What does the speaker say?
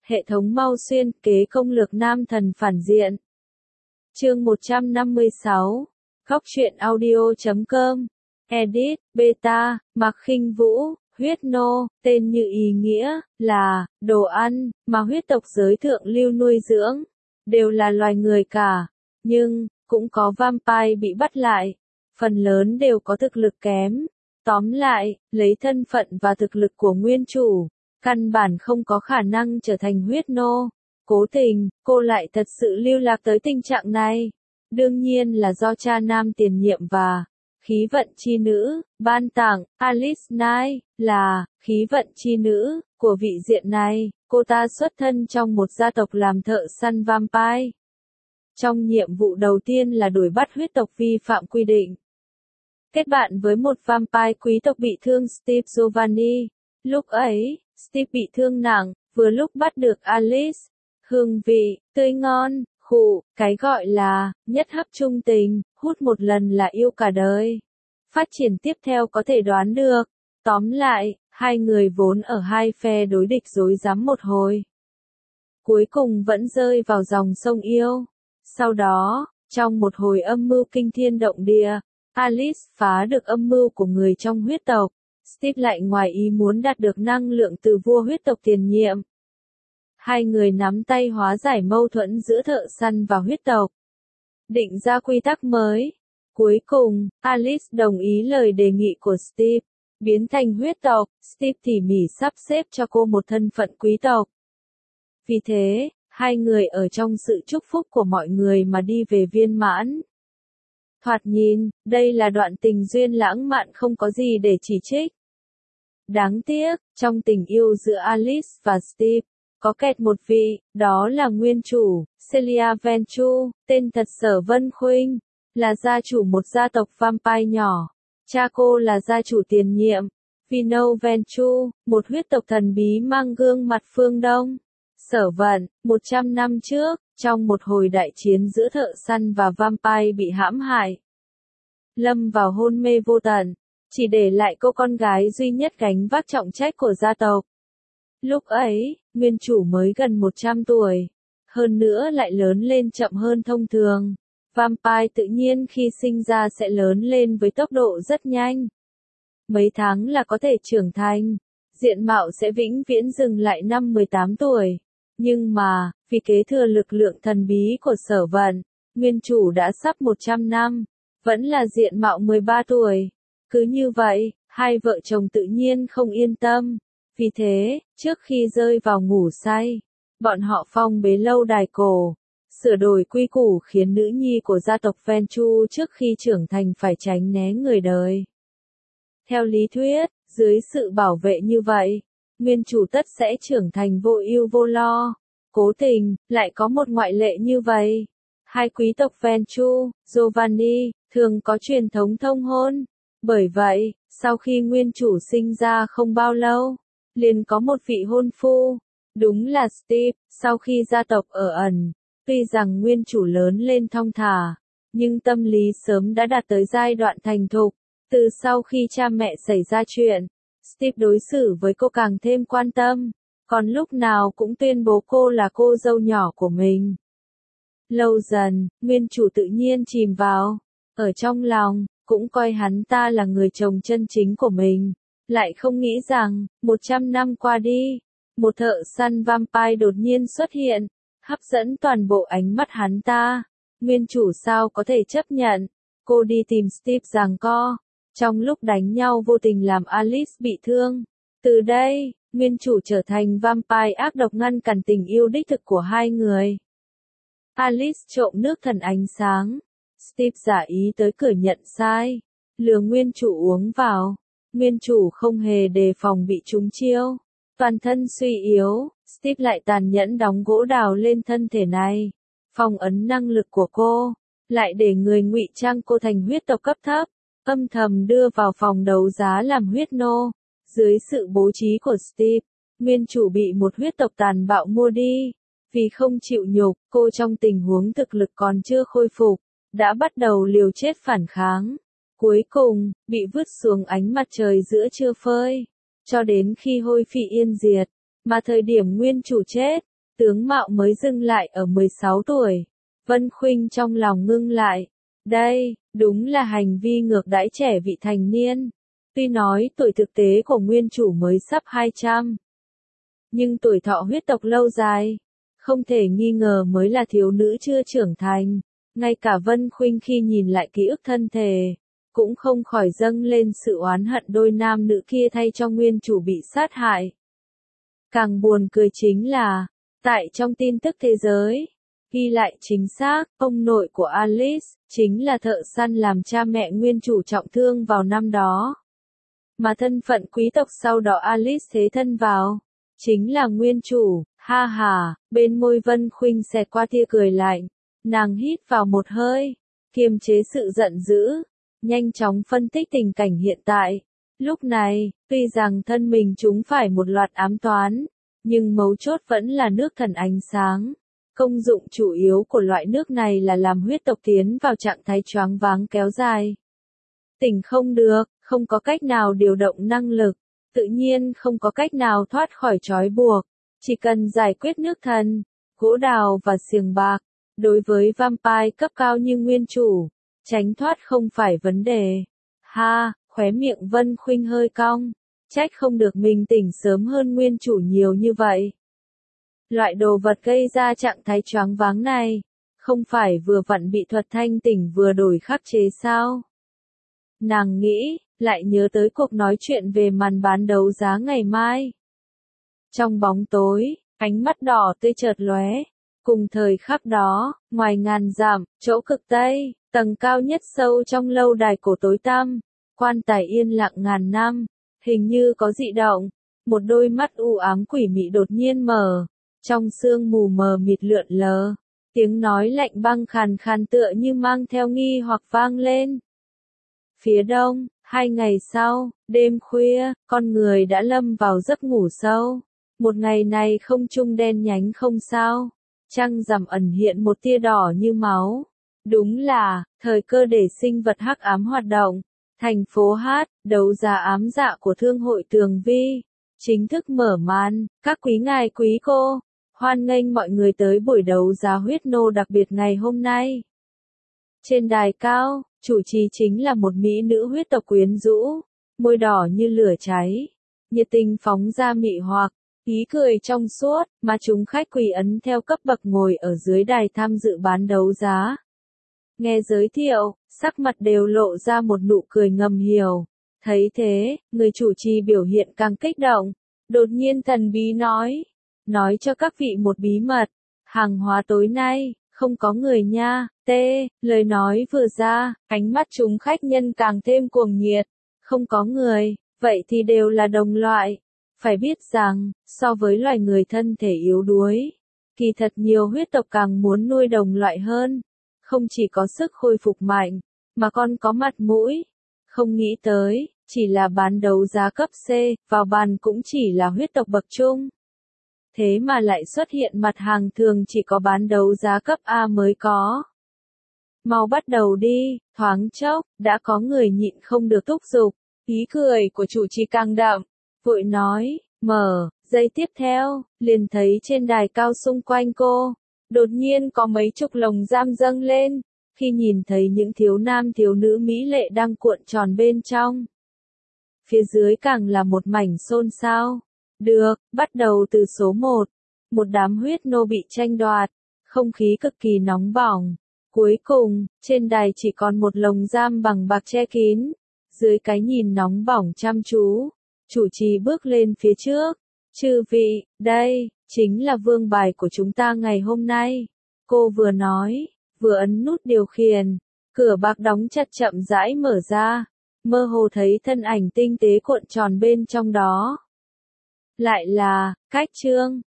Hệ thống mau xuyên kế công lược nam thần phản diện. Chương 156. Góc truyện audio.com. Edit, Beta, Mạc Khinh Vũ, huyết nô, tên như ý nghĩa, là, đồ ăn, mà huyết tộc giới thượng lưu nuôi dưỡng. Đều là loài người cả. Nhưng, cũng có vampire bị bắt lại. Phần lớn đều có thực lực kém. Tóm lại, lấy thân phận và thực lực của nguyên chủ, căn bản không có khả năng trở thành huyết nô. Cố tình, cô lại thật sự lưu lạc tới tình trạng này. Đương nhiên là do cha nam tiền nhiệm và khí vận chi nữ, ban tặng, Alice Knight, là khí vận chi nữ của vị diện này. Cô ta xuất thân trong một gia tộc làm thợ săn vampire. Trong nhiệm vụ đầu tiên là đuổi bắt huyết tộc vi phạm quy định. Kết bạn với một vampire quý tộc bị thương Steve Giovanni. Lúc ấy, Steve bị thương nặng, vừa lúc bắt được Alice. Hương vị, tươi ngon, cái gọi là, nhất hấp chung tình, hút một lần là yêu cả đời. Phát triển tiếp theo có thể đoán được. Tóm lại, hai người vốn ở hai phe đối địch rối rắm một hồi. Cuối cùng vẫn rơi vào dòng sông yêu. Sau đó, trong một hồi âm mưu kinh thiên động địa, Alice phá được âm mưu của người trong huyết tộc. Steve lại ngoài ý muốn đạt được năng lượng từ vua huyết tộc tiền nhiệm. Hai người nắm tay hóa giải mâu thuẫn giữa thợ săn và huyết tộc. Định ra quy tắc mới. Cuối cùng, Alice đồng ý lời đề nghị của Steve. Biến thành huyết tộc, Steve tỉ mỉ sắp xếp cho cô một thân phận quý tộc. Vì thế, hai người ở trong sự chúc phúc của mọi người mà đi về viên mãn. Thoạt nhìn, đây là đoạn tình duyên lãng mạn không có gì để chỉ trích. Đáng tiếc, trong tình yêu giữa Alice và Steve, có kẹt một vị, đó là nguyên chủ, Celia Ventrue, tên thật Sở Vân Khuynh, là gia chủ một gia tộc vampire nhỏ. Cha cô là gia chủ tiền nhiệm, Vino Ventrue, một huyết tộc thần bí mang gương mặt phương Đông. Sở Vận, 100 năm trước, trong một hồi đại chiến giữa thợ săn và vampire bị hãm hại. Lâm vào hôn mê vô tận, chỉ để lại cô con gái duy nhất gánh vác trọng trách của gia tộc. Lúc ấy, nguyên chủ mới gần 100 tuổi. Hơn nữa lại lớn lên chậm hơn thông thường. Vampire tự nhiên khi sinh ra sẽ lớn lên với tốc độ rất nhanh. Mấy tháng là có thể trưởng thành. Diện mạo sẽ vĩnh viễn dừng lại năm 18 tuổi. Nhưng mà, vì kế thừa lực lượng thần bí của Sở Vận, nguyên chủ đã sắp 100 năm. Vẫn là diện mạo 13 tuổi. Cứ như vậy, hai vợ chồng tự nhiên không yên tâm. Vì thế, trước khi rơi vào ngủ say, bọn họ phong bế lâu đài cổ, sửa đổi quy củ khiến nữ nhi của gia tộc Ventrue trước khi trưởng thành phải tránh né người đời. Theo lý thuyết, dưới sự bảo vệ như vậy, nguyên chủ tất sẽ trưởng thành vô ưu vô lo. Cố tình, lại có một ngoại lệ như vậy. Hai quý tộc Ventrue, Giovanni, thường có truyền thống thông hôn. Bởi vậy, sau khi nguyên chủ sinh ra không bao lâu, liền có một vị hôn phu. Đúng là Steve, sau khi gia tộc ở ẩn, tuy rằng nguyên chủ lớn lên thong thả, nhưng tâm lý sớm đã đạt tới giai đoạn thành thục. Từ sau khi cha mẹ xảy ra chuyện, Steve đối xử với cô càng thêm quan tâm, còn lúc nào cũng tuyên bố cô là cô dâu nhỏ của mình. Lâu dần, nguyên chủ tự nhiên chìm vào, ở trong lòng, cũng coi hắn ta là người chồng chân chính của mình. Lại không nghĩ rằng, 100 năm qua đi, một thợ săn vampire đột nhiên xuất hiện, hấp dẫn toàn bộ ánh mắt hắn ta. Nguyên chủ sao có thể chấp nhận, cô đi tìm Steve giằng co. Trong lúc đánh nhau vô tình làm Alice bị thương. Từ đây, nguyên chủ trở thành vampire ác độc ngăn cản tình yêu đích thực của hai người. Alice trộm nước thần ánh sáng. Steve giả ý tới cửa nhận sai, lừa nguyên chủ uống vào. Nguyên chủ không hề đề phòng bị trúng chiêu. Toàn thân suy yếu, Steve lại tàn nhẫn đóng gỗ đào lên thân thể này. Phong ấn năng lực của cô, lại để người ngụy trang cô thành huyết tộc cấp thấp, âm thầm đưa vào phòng đấu giá làm huyết nô. Dưới sự bố trí của Steve, nguyên chủ bị một huyết tộc tàn bạo mua đi. Vì không chịu nhục, cô trong tình huống thực lực còn chưa khôi phục, đã bắt đầu liều chết phản kháng. Cuối cùng, bị vứt xuống ánh mặt trời giữa trưa phơi. Cho đến khi hôi phi yên diệt. Mà thời điểm nguyên chủ chết, Tướng mạo mới dừng lại ở 16 tuổi. Vân Khuynh trong lòng ngưng lại. Đây, đúng là hành vi ngược đãi trẻ vị thành niên. Tuy nói tuổi thực tế của nguyên chủ mới sắp 200. Nhưng tuổi thọ huyết tộc lâu dài. Không thể nghi ngờ mới là thiếu nữ chưa trưởng thành. Ngay cả Vân Khuynh khi nhìn lại ký ức thân thể, cũng không khỏi dâng lên sự oán hận đôi nam nữ kia thay cho nguyên chủ bị sát hại. Càng buồn cười chính là, tại trong tin tức thế giới, ghi lại chính xác, ông nội của Alice, chính là thợ săn làm cha mẹ nguyên chủ trọng thương vào năm đó. Mà thân phận quý tộc sau đó Alice thế thân vào, chính là nguyên chủ, ha ha, bên môi Vân Khuynh xẹt qua tia cười lạnh, nàng hít vào một hơi, kiềm chế sự giận dữ, nhanh chóng phân tích tình cảnh hiện tại. Lúc này, tuy rằng thân mình chúng phải một loạt ám toán, nhưng mấu chốt vẫn là nước thần ánh sáng. Công dụng chủ yếu của loại nước này là làm huyết tộc tiến vào trạng thái choáng váng kéo dài. Tỉnh không được, không có cách nào điều động năng lực, tự nhiên không có cách nào thoát khỏi trói buộc. Chỉ cần giải quyết nước thần, gỗ đào và xiềng bạc, đối với vampire cấp cao như nguyên chủ, tránh thoát không phải vấn đề. Ha, khóe miệng Vân Khuynh hơi cong, trách không được mình tỉnh sớm hơn nguyên chủ nhiều như vậy. Loại đồ vật gây ra trạng thái choáng váng này, không phải vừa vặn bị thuật thanh tỉnh vừa đổi khắc chế sao? Nàng nghĩ, lại nhớ tới cuộc nói chuyện về màn bán đấu giá ngày mai. Trong bóng tối, ánh mắt đỏ tươi chợt lóe. Cùng thời khắc đó, ngoài ngàn dặm, chỗ cực Tây, tầng cao nhất sâu trong lâu đài cổ tối tăm, quan tài yên lặng ngàn năm, hình như có dị động, một đôi mắt u ám quỷ mị đột nhiên mở, trong sương mù mờ mịt lượn lờ, tiếng nói lạnh băng khàn khàn tựa như mang theo nghi hoặc vang lên. Phía đông, 2 ngày sau, đêm khuya, con người đã lâm vào giấc ngủ sâu. Một ngày này không trung đen nhánh không sao, trăng rằm ẩn hiện một tia đỏ như máu. Đúng là, thời cơ để sinh vật hắc ám hoạt động. Thành phố Hát, đấu giá ám dạ của Thương hội Tường Vi, chính thức mở màn. Các quý ngài quý cô, hoan nghênh mọi người tới buổi đấu giá huyết nô đặc biệt ngày hôm nay. Trên đài cao, chủ trì chính là một mỹ nữ huyết tộc quyến rũ, môi đỏ như lửa cháy, nhiệt tình phóng ra mị hoặc, ý cười trong suốt, mà chúng khách quý ấn theo cấp bậc ngồi ở dưới đài tham dự bán đấu giá. Nghe giới thiệu, sắc mặt đều lộ ra một nụ cười ngầm hiểu. Thấy thế, người chủ trì biểu hiện càng kích động, đột nhiên thần bí nói cho các vị một bí mật, hàng hóa tối nay, không có người nha. Lời nói vừa ra, ánh mắt chúng khách nhân càng thêm cuồng nhiệt, không có người, vậy thì đều là đồng loại. Phải biết rằng, so với loài người thân thể yếu đuối, kỳ thật nhiều huyết tộc càng muốn nuôi đồng loại hơn. Không chỉ có sức khôi phục mạnh, mà còn có mặt mũi. Không nghĩ tới, chỉ là bán đấu giá cấp C, vào bàn cũng chỉ là huyết tộc bậc trung. Thế mà lại xuất hiện mặt hàng thường chỉ có bán đấu giá cấp A mới có. Mau bắt đầu đi, thoáng chốc, đã có người nhịn không được thúc giục. Ý cười của chủ trì càng đậm, vội nói, mở, giây tiếp theo, liền thấy trên đài cao xung quanh cô, đột nhiên có mấy chục lồng giam dâng lên, khi nhìn thấy những thiếu nam thiếu nữ mỹ lệ đang cuộn tròn bên trong. Phía dưới càng là một mảnh xôn xao. Được, bắt đầu từ số 1. Một đám huyết nô bị tranh đoạt, không khí cực kỳ nóng bỏng. Cuối cùng, trên đài chỉ còn một lồng giam bằng bạc che kín. Dưới cái nhìn nóng bỏng chăm chú, chủ trì bước lên phía trước. Chư vị, đây, chính là vương bài của chúng ta ngày hôm nay. Cô vừa nói, vừa ấn nút điều khiển. Cửa bạc đóng chặt chậm rãi mở ra. Mơ hồ thấy thân ảnh tinh tế cuộn tròn bên trong đó. Lại là, Cách Trương,